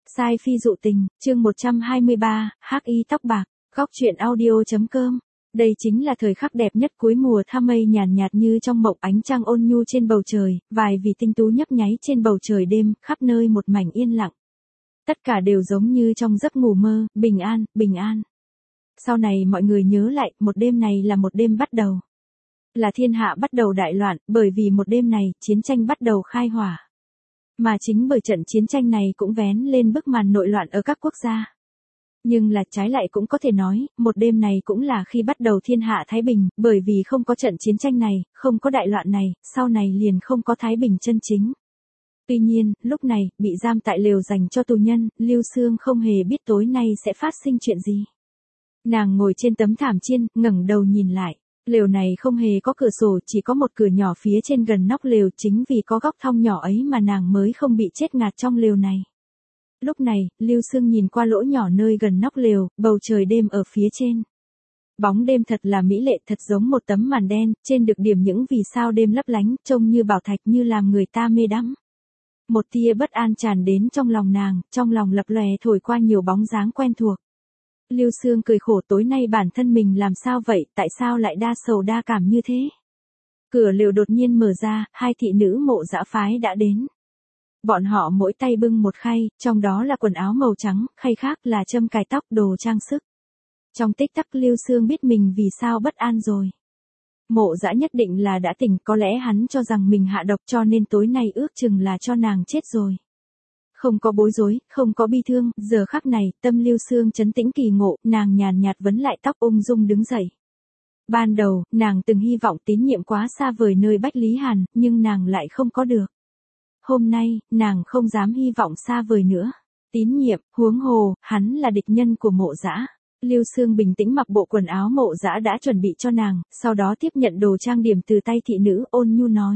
Sai phi dụ tình, chương 123, hắc y tóc bạc, góc truyện audio.com. Đây chính là thời khắc đẹp nhất cuối mùa, tha mây nhàn nhạt như trong mộng, ánh trăng ôn nhu trên bầu trời, vài vì tinh tú nhấp nháy trên bầu trời đêm, khắp nơi một mảnh yên lặng. Tất cả đều giống như trong giấc ngủ mơ, bình an, bình an. Sau này mọi người nhớ lại, một đêm này là một đêm bắt đầu. Là thiên hạ bắt đầu đại loạn, bởi vì một đêm này, chiến tranh bắt đầu khai hỏa. Mà chính bởi trận chiến tranh này cũng vén lên bức màn nội loạn ở các quốc gia. Nhưng là trái lại cũng có thể nói, một đêm này cũng là khi bắt đầu thiên hạ thái bình, bởi vì không có trận chiến tranh này, không có đại loạn này, sau này liền không có thái bình chân chính. Tuy nhiên, lúc này, bị giam tại lều dành cho tù nhân, Lưu Xương không hề biết tối nay sẽ phát sinh chuyện gì. Nàng ngồi trên tấm thảm chiên, ngẩng đầu nhìn lại. Lều này không hề có cửa sổ, chỉ có một cửa nhỏ phía trên gần nóc lều, chính vì có góc thong nhỏ ấy mà nàng mới không bị chết ngạt trong lều này. Lúc này, Lưu Xương nhìn qua lỗ nhỏ nơi gần nóc lều, bầu trời đêm ở phía trên. Bóng đêm thật là mỹ lệ, thật giống một tấm màn đen, trên được điểm những vì sao đêm lấp lánh, trông như bảo thạch, như làm người ta mê đắm. Một tia bất an tràn đến trong lòng nàng, trong lòng lập lòe thổi qua nhiều bóng dáng quen thuộc. Lưu Xương cười khổ, tối nay bản thân mình làm sao vậy, tại sao lại đa sầu đa cảm như thế? Cửa lều đột nhiên mở ra, hai thị nữ Mộ Dã phái đã đến. Bọn họ mỗi tay bưng một khay, trong đó là quần áo màu trắng, khay khác là châm cài tóc, đồ trang sức. Trong tích tắc Lưu Xương biết mình vì sao bất an rồi. Mộ Dã nhất định là đã tỉnh, có lẽ hắn cho rằng mình hạ độc cho nên tối nay ước chừng là cho nàng chết rồi. Không có bối rối, không có bi thương, giờ khắc này, tâm Lưu Xương trấn tĩnh kỳ ngộ, nàng nhàn nhạt vấn lại tóc, ung dung đứng dậy. Ban đầu, nàng từng hy vọng tín nhiệm quá xa vời nơi Bách Lý Hàn, nhưng nàng lại không có được. Hôm nay, nàng không dám hy vọng xa vời nữa. Tín nhiệm, huống hồ, hắn là địch nhân của Mộ Dã. Lưu Xương bình tĩnh mặc bộ quần áo Mộ Dã đã chuẩn bị cho nàng, sau đó tiếp nhận đồ trang điểm từ tay thị nữ, ôn nhu nói.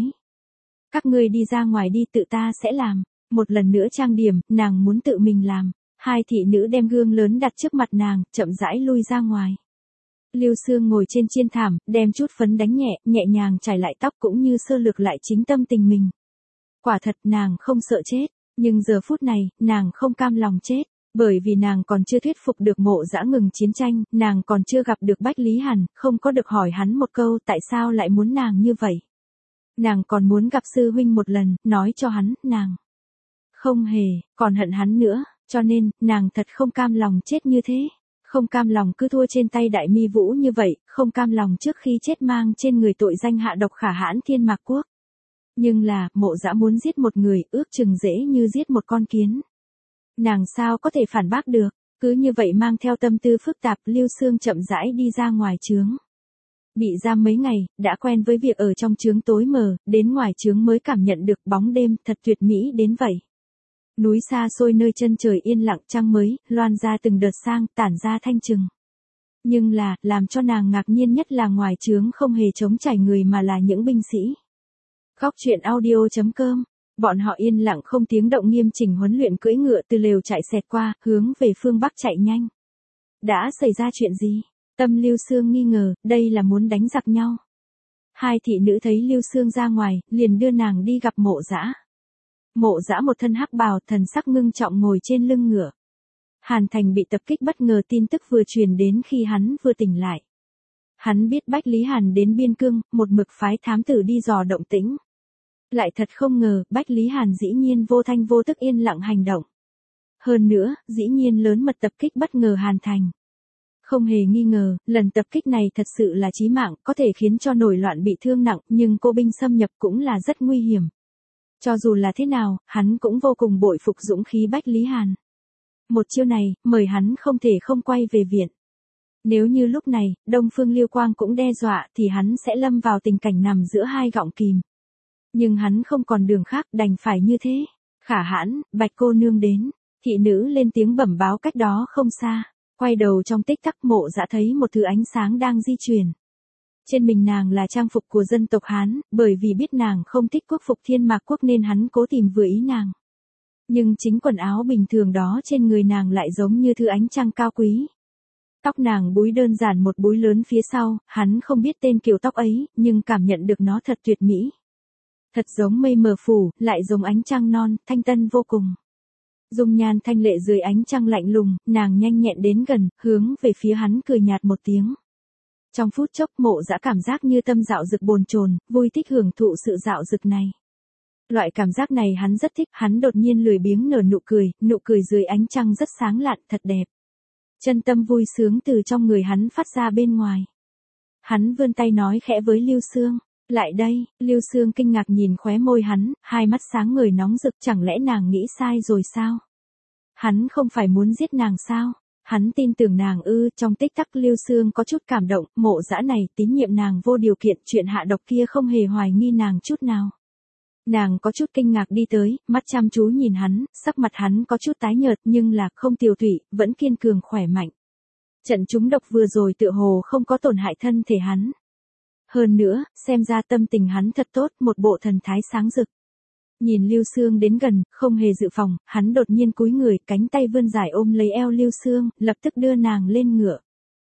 Các ngươi đi ra ngoài đi, tự ta sẽ làm. Một lần nữa trang điểm, nàng muốn tự mình làm. Hai thị nữ đem gương lớn đặt trước mặt nàng, chậm rãi lui ra ngoài. Lưu Xương ngồi trên chiên thảm, đem chút phấn đánh nhẹ, nhẹ nhàng trải lại tóc cũng như sơ lược lại chính tâm tình mình. Quả thật nàng không sợ chết, nhưng giờ phút này, nàng không cam lòng chết. Bởi vì nàng còn chưa thuyết phục được Mộ Dã ngừng chiến tranh, nàng còn chưa gặp được Bách Lý Hàn, không có được hỏi hắn một câu tại sao lại muốn nàng như vậy. Nàng còn muốn gặp sư huynh một lần, nói cho hắn, nàng không hề, còn hận hắn nữa, cho nên, nàng thật không cam lòng chết như thế. Không cam lòng cứ thua trên tay Đại Mi Vũ như vậy, không cam lòng trước khi chết mang trên người tội danh hạ độc khả hãn Thiên Mạc Quốc. Nhưng là, Mộ Dã muốn giết một người, ước chừng dễ như giết một con kiến. Nàng sao có thể phản bác được, cứ như vậy mang theo tâm tư phức tạp, Lưu Xương chậm rãi đi ra ngoài trướng. Bị giam mấy ngày, đã quen với việc ở trong trướng tối mờ, đến ngoài trướng mới cảm nhận được bóng đêm thật tuyệt mỹ đến vậy. Núi xa xôi nơi chân trời yên lặng, trăng mới, loan ra từng đợt sang, tản ra thanh trừng. Nhưng là, làm cho nàng ngạc nhiên nhất là ngoài trướng không hề trống trải người mà là những binh sĩ. Góc truyện audio.com. Bọn họ yên lặng không tiếng động nghiêm chỉnh huấn luyện cưỡi ngựa từ lều trại xẹt qua, hướng về phương Bắc chạy nhanh. Đã xảy ra chuyện gì? Tâm Lưu Xương nghi ngờ, đây là muốn đánh giặc nhau. Hai thị nữ thấy Lưu Xương ra ngoài, liền đưa nàng đi gặp Mộ Dã. Mộ Dã một thân hắc bào, thần sắc ngưng trọng ngồi trên lưng ngựa. Hàn Thành bị tập kích bất ngờ, tin tức vừa truyền đến khi hắn vừa tỉnh lại. Hắn biết Bách Lý Hàn đến biên cương, một mực phái thám tử đi dò động tĩnh. Lại thật không ngờ, Bách Lý Hàn dĩ nhiên vô thanh vô tức yên lặng hành động. Hơn nữa, dĩ nhiên lớn mật tập kích bất ngờ Hàn Thành. Không hề nghi ngờ, lần tập kích này thật sự là chí mạng, có thể khiến cho nổi loạn bị thương nặng, nhưng cô binh xâm nhập cũng là rất nguy hiểm. Cho dù là thế nào, hắn cũng vô cùng bội phục dũng khí Bách Lý Hàn. Một chiêu này, mời hắn không thể không quay về viện. Nếu như lúc này, Đông Phương Liêu Quang cũng đe dọa thì hắn sẽ lâm vào tình cảnh nằm giữa hai gọng kìm. Nhưng hắn không còn đường khác, đành phải như thế. Khả hãn, Bạch cô nương đến. Thị nữ lên tiếng bẩm báo cách đó không xa. Quay đầu trong tích tắc, Mộ Dã thấy một thứ ánh sáng đang di chuyển. Trên mình nàng là trang phục của dân tộc Hán, bởi vì biết nàng không thích quốc phục Thiên Mạc Quốc nên hắn cố tìm vừa ý nàng. Nhưng chính quần áo bình thường đó trên người nàng lại giống như thứ ánh trăng cao quý. Tóc nàng búi đơn giản một búi lớn phía sau, hắn không biết tên kiểu tóc ấy, nhưng cảm nhận được nó thật tuyệt mỹ. Thật giống mây mờ phủ, lại giống ánh trăng non, thanh tân vô cùng. Dung nhan thanh lệ dưới ánh trăng lạnh lùng, nàng nhanh nhẹn đến gần, hướng về phía hắn cười nhạt một tiếng. Trong phút chốc Mộ Dã cảm giác như tâm dạo dực bồn chồn, vui thích hưởng thụ sự dạo dực này. Loại cảm giác này hắn rất thích, hắn đột nhiên lười biếng nở nụ cười dưới ánh trăng rất sáng lạn, thật đẹp. Chân tâm vui sướng từ trong người hắn phát ra bên ngoài. Hắn vươn tay nói khẽ với Lưu Sương, lại đây. Lưu Sương kinh ngạc nhìn khóe môi hắn, hai mắt sáng ngời nóng rực, chẳng lẽ nàng nghĩ sai rồi sao? Hắn không phải muốn giết nàng sao? Hắn tin tưởng nàng ư? Trong tích tắc Lưu Sương có chút cảm động, Mộ Dã này tín nhiệm nàng vô điều kiện, chuyện hạ độc kia không hề hoài nghi nàng chút nào. Nàng có chút kinh ngạc đi tới, mắt chăm chú nhìn hắn, sắc mặt hắn có chút tái nhợt nhưng là không tiêu tụy, vẫn kiên cường khỏe mạnh. Trận trúng độc vừa rồi tựa hồ không có tổn hại thân thể hắn. Hơn nữa, xem ra tâm tình hắn thật tốt, một bộ thần thái sáng rực. Nhìn Lưu Sương đến gần, không hề dự phòng, hắn đột nhiên cúi người, cánh tay vươn dài ôm lấy eo Lưu Sương, lập tức đưa nàng lên ngựa.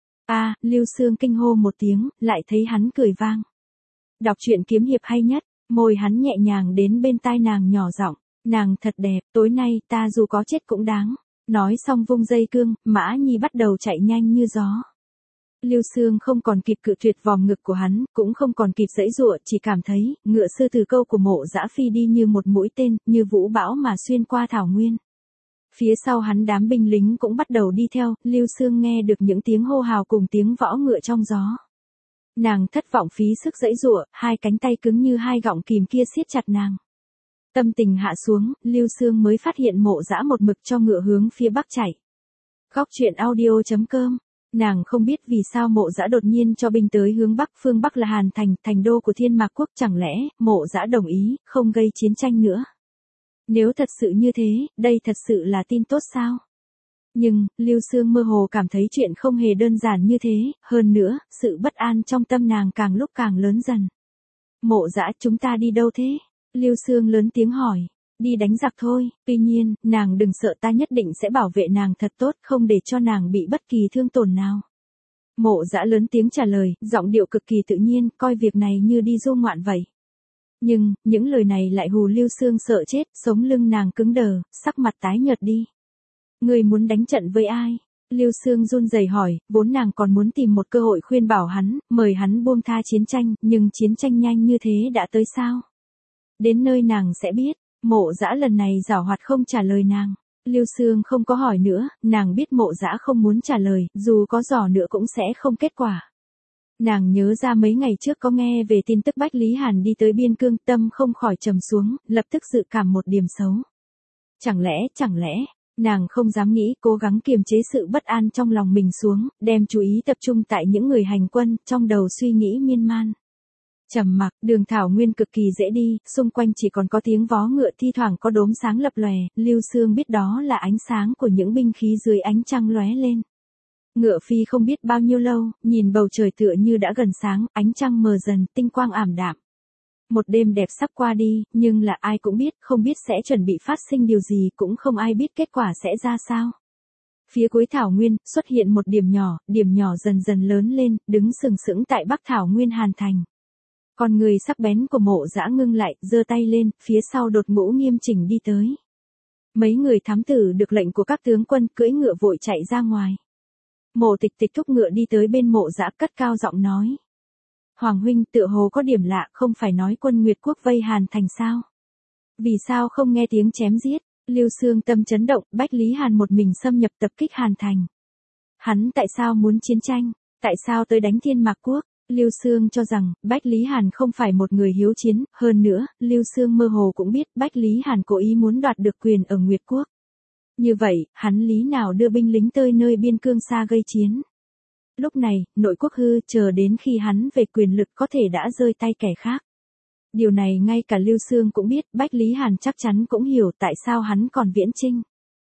Lưu Sương kinh hô một tiếng, lại thấy hắn cười vang. Đọc truyện kiếm hiệp hay nhất, môi hắn nhẹ nhàng đến bên tai nàng nhỏ giọng, nàng thật đẹp, tối nay ta dù có chết cũng đáng. Nói xong vung dây cương, Mã Nhi bắt đầu chạy nhanh như gió. Lưu Sương không còn kịp cự tuyệt vòng ngực của hắn, cũng không còn kịp giãy giụa, chỉ cảm thấy, ngựa sư tử câu của Mộ Dã phi đi như một mũi tên, như vũ bão mà xuyên qua thảo nguyên. Phía sau hắn đám binh lính cũng bắt đầu đi theo, Lưu Sương nghe được những tiếng hô hào cùng tiếng võ ngựa trong gió. Nàng thất vọng phí sức giãy giụa, hai cánh tay cứng như hai gọng kìm kia siết chặt nàng. Tâm tình hạ xuống, Lưu Sương mới phát hiện Mộ Dã một mực cho ngựa hướng phía bắc chạy. Góc truyện audio.com. Nàng không biết vì sao Mộ Dã đột nhiên cho binh tới hướng bắc, phương bắc là Hàn Thành, thành đô của Thiên Mạc Quốc, chẳng lẽ Mộ Dã đồng ý không gây chiến tranh nữa? Nếu thật sự như thế, đây thật sự là tin tốt sao? Nhưng, Lưu Sương mơ hồ cảm thấy chuyện không hề đơn giản như thế, hơn nữa, sự bất an trong tâm nàng càng lúc càng lớn dần. Mộ Dã, chúng ta đi đâu thế? Lưu Sương lớn tiếng hỏi. Đi đánh giặc thôi, tuy nhiên, nàng đừng sợ, ta nhất định sẽ bảo vệ nàng thật tốt, không để cho nàng bị bất kỳ thương tổn nào. Mộ Dã lớn tiếng trả lời, giọng điệu cực kỳ tự nhiên, coi việc này như đi du ngoạn vậy. Nhưng, những lời này lại hù Lưu Sương sợ chết, sống lưng nàng cứng đờ, sắc mặt tái nhợt đi. Ngươi muốn đánh trận với ai? Lưu Sương run rẩy hỏi, vốn nàng còn muốn tìm một cơ hội khuyên bảo hắn, mời hắn buông tha chiến tranh, nhưng chiến tranh nhanh như thế đã tới sao? Đến nơi nàng sẽ biết. Mộ Dã lần này giảo hoạt không trả lời nàng. Lưu Sương không có hỏi nữa, nàng biết Mộ Dã không muốn trả lời, dù có dò nữa cũng sẽ không kết quả. Nàng nhớ ra mấy ngày trước có nghe về tin tức Bách Lý Hàn đi tới biên cương, tâm không khỏi trầm xuống, lập tức dự cảm một điểm xấu. Chẳng lẽ, nàng không dám nghĩ, cố gắng kiềm chế sự bất an trong lòng mình xuống, đem chú ý tập trung tại những người hành quân, trong đầu suy nghĩ miên man. Trầm mặc, đường thảo nguyên cực kỳ dễ đi, xung quanh chỉ còn có tiếng vó ngựa, thi thoảng có đốm sáng lập lòe, Lưu Sương biết đó là ánh sáng của những binh khí dưới ánh trăng lóe lên. Ngựa phi không biết bao nhiêu lâu, nhìn bầu trời tựa như đã gần sáng, ánh trăng mờ dần, tinh quang ảm đạm. Một đêm đẹp sắp qua đi, nhưng là ai cũng biết, không biết sẽ chuẩn bị phát sinh điều gì, cũng không ai biết kết quả sẽ ra sao. Phía cuối thảo nguyên, xuất hiện một điểm nhỏ dần dần lớn lên, đứng sừng sững tại bắc thảo nguyên Hàn Thành. Con người sắc bén của Mộ Dã ngưng lại, giơ tay lên, phía sau đột ngũ nghiêm chỉnh đi tới. Mấy người thám tử được lệnh của các tướng quân cưỡi ngựa vội chạy ra ngoài. Mộ Tịch Tịch thúc ngựa đi tới bên Mộ Dã, cất cao giọng nói. Hoàng huynh, tựa hồ có điểm lạ, không phải nói quân Nguyệt quốc vây Hàn Thành sao? Vì sao không nghe tiếng chém giết? Lưu Sương tâm chấn động, Bách Lý Hàn một mình xâm nhập tập kích Hàn Thành. Hắn tại sao muốn chiến tranh? Tại sao tới đánh Thiên Mạc Quốc? Lưu Sương cho rằng, Bách Lý Hàn không phải một người hiếu chiến, hơn nữa, Lưu Sương mơ hồ cũng biết Bách Lý Hàn cố ý muốn đoạt được quyền ở Nguyệt Quốc. Như vậy, hắn lý nào đưa binh lính tới nơi biên cương xa gây chiến. Lúc này, nội quốc hư, chờ đến khi hắn về quyền lực có thể đã rơi tay kẻ khác. Điều này ngay cả Lưu Sương cũng biết, Bách Lý Hàn chắc chắn cũng hiểu tại sao hắn còn viễn chinh.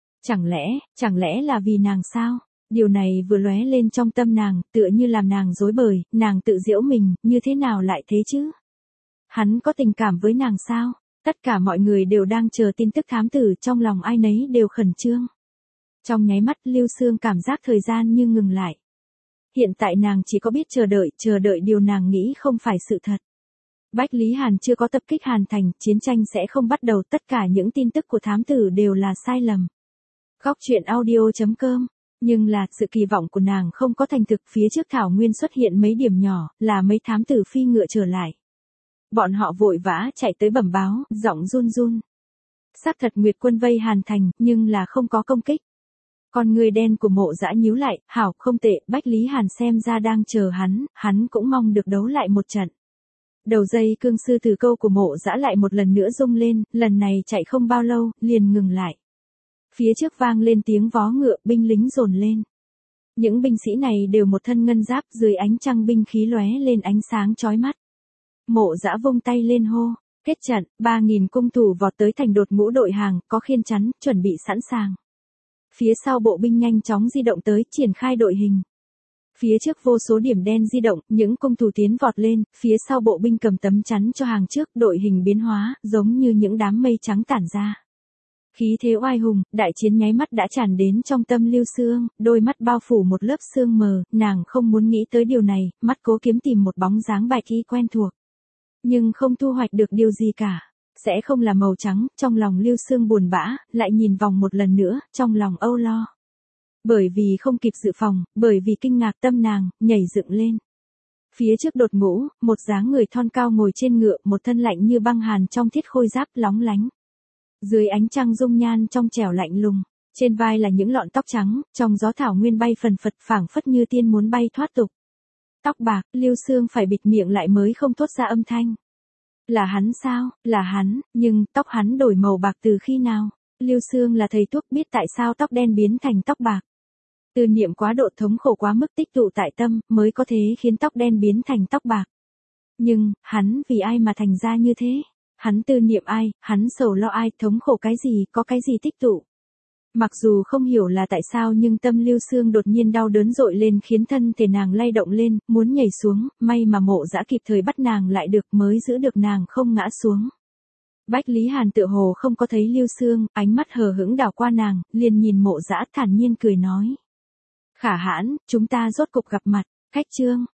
Chẳng lẽ là vì nàng sao? Điều này vừa lóe lên trong tâm nàng, tựa như làm nàng rối bời, nàng tự giễu mình, như thế nào lại thế chứ? Hắn có tình cảm với nàng sao? Tất cả mọi người đều đang chờ tin tức thám tử, trong lòng ai nấy đều khẩn trương. Trong nháy mắt Lưu Sương cảm giác thời gian như ngừng lại. Hiện tại nàng chỉ có biết chờ đợi điều nàng nghĩ không phải sự thật. Bách Lý Hàn chưa có tập kích Hàn Thành, chiến tranh sẽ không bắt đầu, tất cả những tin tức của thám tử đều là sai lầm. Góc truyện audio.com. Nhưng là, sự kỳ vọng của nàng không có thành thực, phía trước thảo nguyên xuất hiện mấy điểm nhỏ, là mấy thám tử phi ngựa trở lại. Bọn họ vội vã chạy tới bẩm báo, giọng run run. Xác thật Nguyệt quân vây Hàn Thành, nhưng là không có công kích. Con người đen của Mộ Dã nhíu lại, hảo, không tệ, Bách Lý Hàn xem ra đang chờ hắn cũng mong được đấu lại một trận. Đầu dây cương sư tử câu của Mộ Dã lại một lần nữa rung lên, lần này chạy không bao lâu, liền ngừng lại. Phía trước vang lên tiếng vó ngựa, binh lính dồn lên. Những binh sĩ này đều một thân ngân giáp, dưới ánh trăng binh khí lóe lên ánh sáng chói mắt. Mộ Dã vung tay lên hô, kết trận, 3.000 cung thủ vọt tới thành đột ngũ đội hàng, có khiên chắn, chuẩn bị sẵn sàng. Phía sau bộ binh nhanh chóng di động tới, triển khai đội hình. Phía trước vô số điểm đen di động, những cung thủ tiến vọt lên, phía sau bộ binh cầm tấm chắn cho hàng trước, đội hình biến hóa, giống như những đám mây trắng tản ra. Khí thế oai hùng, đại chiến nháy mắt đã tràn đến trong tâm Lưu Xương, đôi mắt bao phủ một lớp sương mờ, nàng không muốn nghĩ tới điều này, mắt cố kiếm tìm một bóng dáng bạch y quen thuộc. Nhưng không thu hoạch được điều gì cả. Sẽ không là màu trắng, trong lòng Lưu Xương buồn bã, lại nhìn vòng một lần nữa, trong lòng âu lo. Bởi vì không kịp dự phòng, bởi vì kinh ngạc tâm nàng, nhảy dựng lên. Phía trước đột ngũ, một dáng người thon cao ngồi trên ngựa, một thân lạnh như băng hàn trong thiết khôi giáp lóng lánh. Dưới ánh trăng dung nhan trong trẻo lạnh lùng, trên vai là những lọn tóc trắng, trong gió thảo nguyên bay phần phật phảng phất như tiên muốn bay thoát tục. Tóc bạc, Lưu Xương phải bịt miệng lại mới không thốt ra âm thanh. Là hắn sao, là hắn, nhưng tóc hắn đổi màu bạc từ khi nào? Lưu Xương là thầy thuốc biết tại sao tóc đen biến thành tóc bạc. Tư niệm quá độ thống khổ quá mức tích tụ tại tâm, mới có thể khiến tóc đen biến thành tóc bạc. Nhưng, hắn vì ai mà thành ra như thế? Hắn tư niệm ai, hắn sầu lo ai, thống khổ cái gì, có cái gì tích tụ. Mặc dù không hiểu là tại sao nhưng tâm Lưu Xương đột nhiên đau đớn dội lên khiến thân thể nàng lay động lên, muốn nhảy xuống, may mà Mộ Dã kịp thời bắt nàng lại được mới giữ được nàng không ngã xuống. Bách Lý Hàn tựa hồ không có thấy Lưu Xương, ánh mắt hờ hững đảo qua nàng, liền nhìn Mộ Dã thản nhiên cười nói. Khả hãn, chúng ta rốt cục gặp mặt, khách trương.